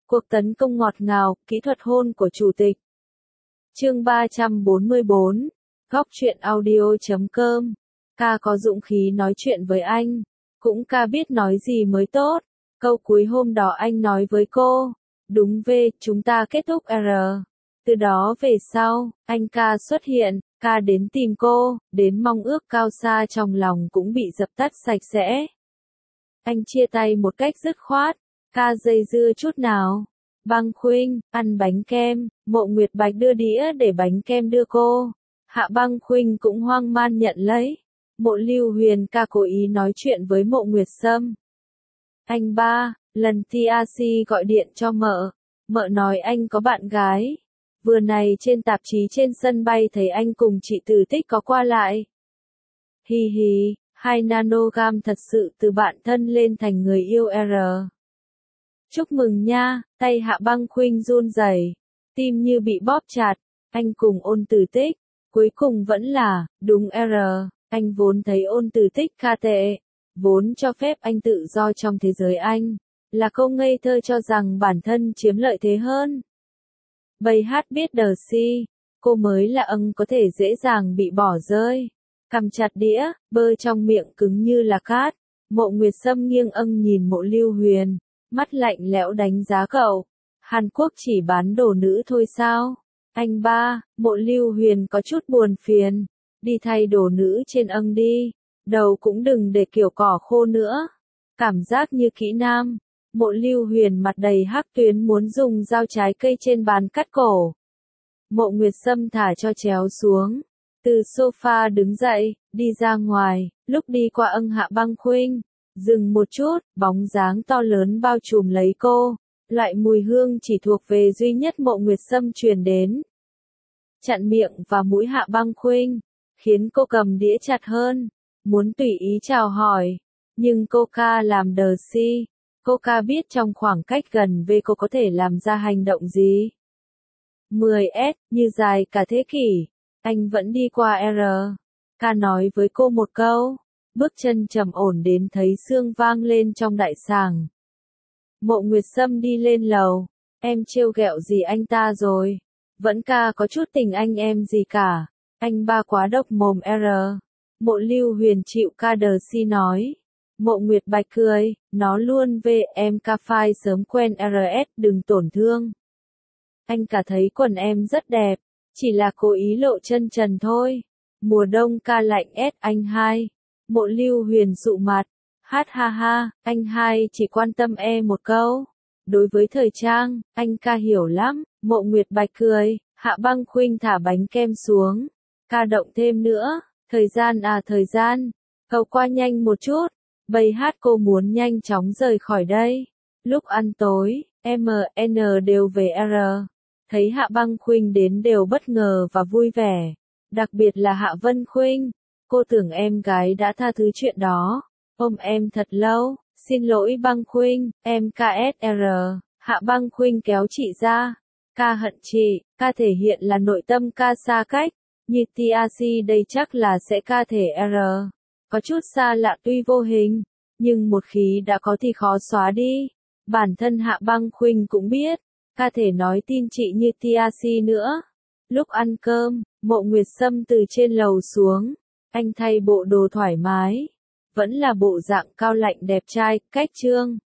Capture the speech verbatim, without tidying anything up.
Cuộc tấn công ngọt ngào, kỹ thuật hôn của chủ tịch. Chương ba trăm bốn mươi bốn, góc truyện audio chấm com. Ca có dũng khí nói chuyện với anh, cũng ca biết nói gì mới tốt. Câu cuối hôm đó anh nói với cô, đúng V, chúng ta kết thúc R. Từ đó về sau, anh ca xuất hiện, ca đến tìm cô, đến mong ước cao xa trong lòng cũng bị dập tắt sạch sẽ. Anh chia tay một cách dứt khoát, ca dây dưa chút nào. Băng Khuynh, ăn bánh kem, Mộ Nguyệt Bạch đưa đĩa để bánh kem đưa cô. Hạ Băng Khuynh cũng hoang man nhận lấy. Mộ Lưu Huyền ca cố ý nói chuyện với Mộ Nguyệt Sâm. Anh ba, lần tê rờ xê gọi điện cho mợ, mợ nói anh có bạn gái. Vừa này trên tạp chí trên sân bay thấy anh cùng chị Từ Tích có qua lại. Hi hi, hai nanogam thật sự từ bạn thân lên thành người yêu R. Chúc mừng nha, tay Hạ Băng Khuynh run rẩy, tim như bị bóp chặt, anh cùng Ôn Từ Tích, cuối cùng vẫn là, đúng R, anh vốn thấy Ôn Từ Tích kha tệ, vốn cho phép anh tự do trong thế giới anh, là câu ngây thơ cho rằng bản thân chiếm lợi thế hơn. Bầy hát biết đờ si, cô mới là âng có thể dễ dàng bị bỏ rơi, cầm chặt đĩa, bơ trong miệng cứng như là cát. Mộ Nguyệt Sâm nghiêng âng nhìn Mộ Lưu Huyền, mắt lạnh lẽo đánh giá cậu. Hàn Quốc chỉ bán đồ nữ thôi sao? Anh ba, Mộ Lưu Huyền có chút buồn phiền. Đi thay đồ nữ trên âng đi. Đầu cũng đừng để kiểu cỏ khô nữa. Cảm giác như kỹ nam. Mộ Lưu Huyền mặt đầy hắc tuyến muốn dùng dao trái cây trên bàn cắt cổ. Mộ Nguyệt Sâm thả cho chéo xuống. Từ sofa đứng dậy, đi ra ngoài, lúc đi qua âng Hạ Băng Khuynh. Dừng một chút, bóng dáng to lớn bao trùm lấy cô. Loại mùi hương chỉ thuộc về duy nhất Mộ Nguyệt Sâm truyền đến. Chặn miệng và mũi Hạ Băng Khuynh, khiến cô cầm đĩa chặt hơn, muốn tùy ý chào hỏi. Nhưng cô ca làm đờ si, cô ca biết trong khoảng cách gần với cô có thể làm ra hành động gì. mười S, như dài cả thế kỷ, anh vẫn đi qua R. Ca nói với cô một câu. Bước chân trầm ổn đến thấy xương vang lên trong đại sàng. Mộ Nguyệt Sâm đi lên lầu. Em trêu ghẹo gì anh ta rồi? Vẫn ca có chút tình anh em gì cả. Anh ba quá độc mồm R. Mộ Lưu Huyền chịu ca đờ si nói. Mộ Nguyệt Bạch cười, nó luôn về em ca phai sớm quen R S đừng tổn thương. Anh cả thấy quần em rất đẹp, chỉ là cố ý lộ chân trần thôi. Mùa đông ca lạnh S anh hai. Mộ Lưu Huyền dụ mặt, hát ha ha, anh hai chỉ quan tâm e một câu. Đối với thời trang, anh ca hiểu lắm. Mộ Nguyệt Bạch cười, Hạ Băng Khuynh thả bánh kem xuống. Ca động thêm nữa, thời gian à thời gian, cậu qua nhanh một chút. Bầy hát cô muốn nhanh chóng rời khỏi đây. Lúc ăn tối, em en đều về R. Thấy Hạ Băng Khuynh đến đều bất ngờ và vui vẻ. Đặc biệt là Hạ Vân Khuynh. Cô tưởng em gái đã tha thứ chuyện đó. Ôm em thật lâu, xin lỗi Băng Khuynh, em ca ét rờ. Hạ Băng Khuynh kéo chị ra. Ca hận chị, ca thể hiện là nội tâm ca xa cách. Như tê rờ xê đây chắc là sẽ ca thể R. Có chút xa lạ tuy vô hình, nhưng một khi đã có thì khó xóa đi. Bản thân Hạ Băng Khuynh cũng biết, ca thể nói tin chị như tê rờ xê nữa. Lúc ăn cơm, Mộ Nguyệt Sâm từ trên lầu xuống. Anh thay bộ đồ thoải mái, vẫn là bộ dạng cao lạnh đẹp trai, cách trương.